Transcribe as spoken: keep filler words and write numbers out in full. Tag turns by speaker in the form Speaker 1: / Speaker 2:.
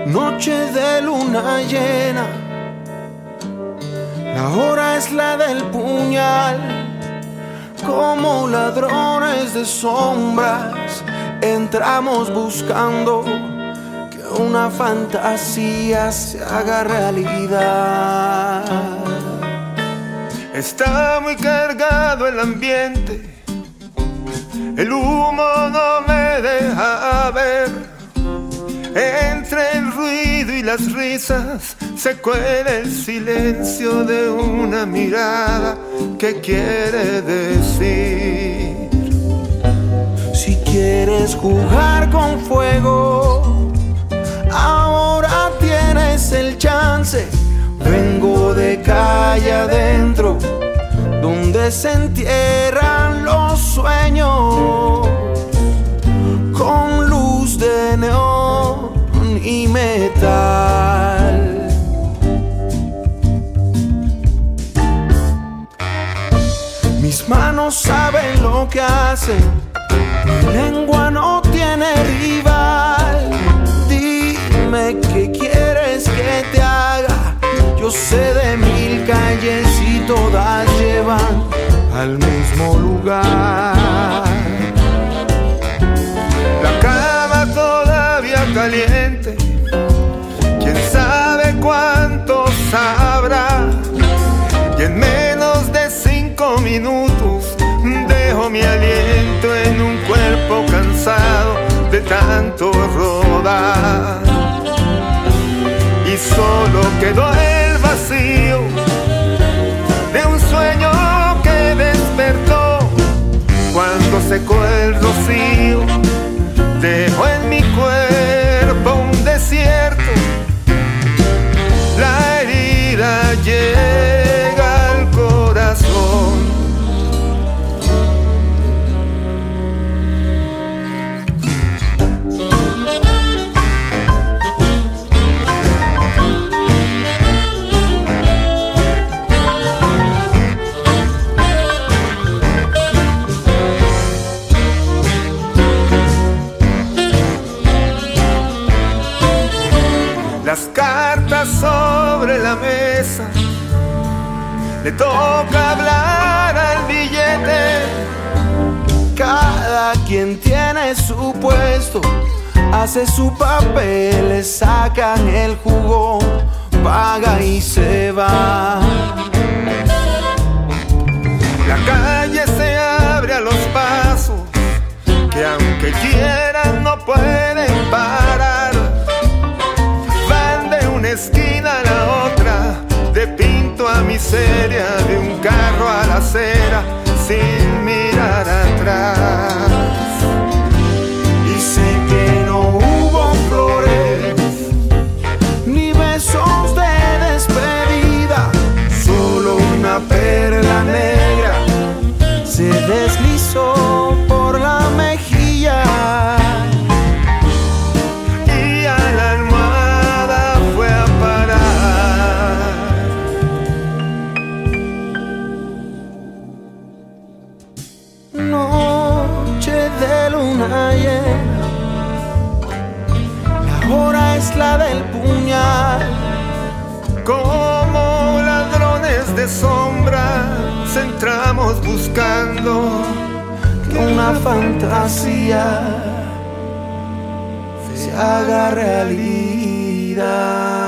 Speaker 1: noche de luna llena, la hora es la del puñal. Como ladrones de sombras entramos buscando que una fantasía se haga realidad. Está muy cargado el ambiente, el humo no me deja ver. Entre el ruido y las risas se cuela el silencio de una mirada que quiere decir: si quieres jugar con fuego, ahora tienes el chance. Vengo de calle adentro, donde se entierran los sueños, con luz de neón y metal. Mis manos saben lo que hacen, mi lengua no tiene rival. Dime qué quieres que te haga. Yo sé de mil calles y todas llevan al mismo lugar. La cama todavía caliente, quién sabe cuánto sabrá. Y en menos de cinco minutos dejo mi aliento en un cuerpo cansado de tanto rodar. Y solo quedó el vacío de un sueño que despertó cuando secó el rocío. Dejó en mi cuerpo un desierto, la herida llega al corazón. Las cartas sobre la mesa, le toca hablar al billete. Cada quien tiene su puesto, hace su papel, le sacan el jugo, paga y se va. La calle se abre a los pasos, que aunque quieran no pueden parar. Esquina a la otra, de pinto a miseria, de un carro a la acera, sin mirar atrás. Y sé que no hubo flores ni besos de despedida, solo una perla negra se deslizó por la mejilla. Noche de luna llena, la hora es la del puñal. Como ladrones de sombras entramos buscando que una fantasía se haga realidad.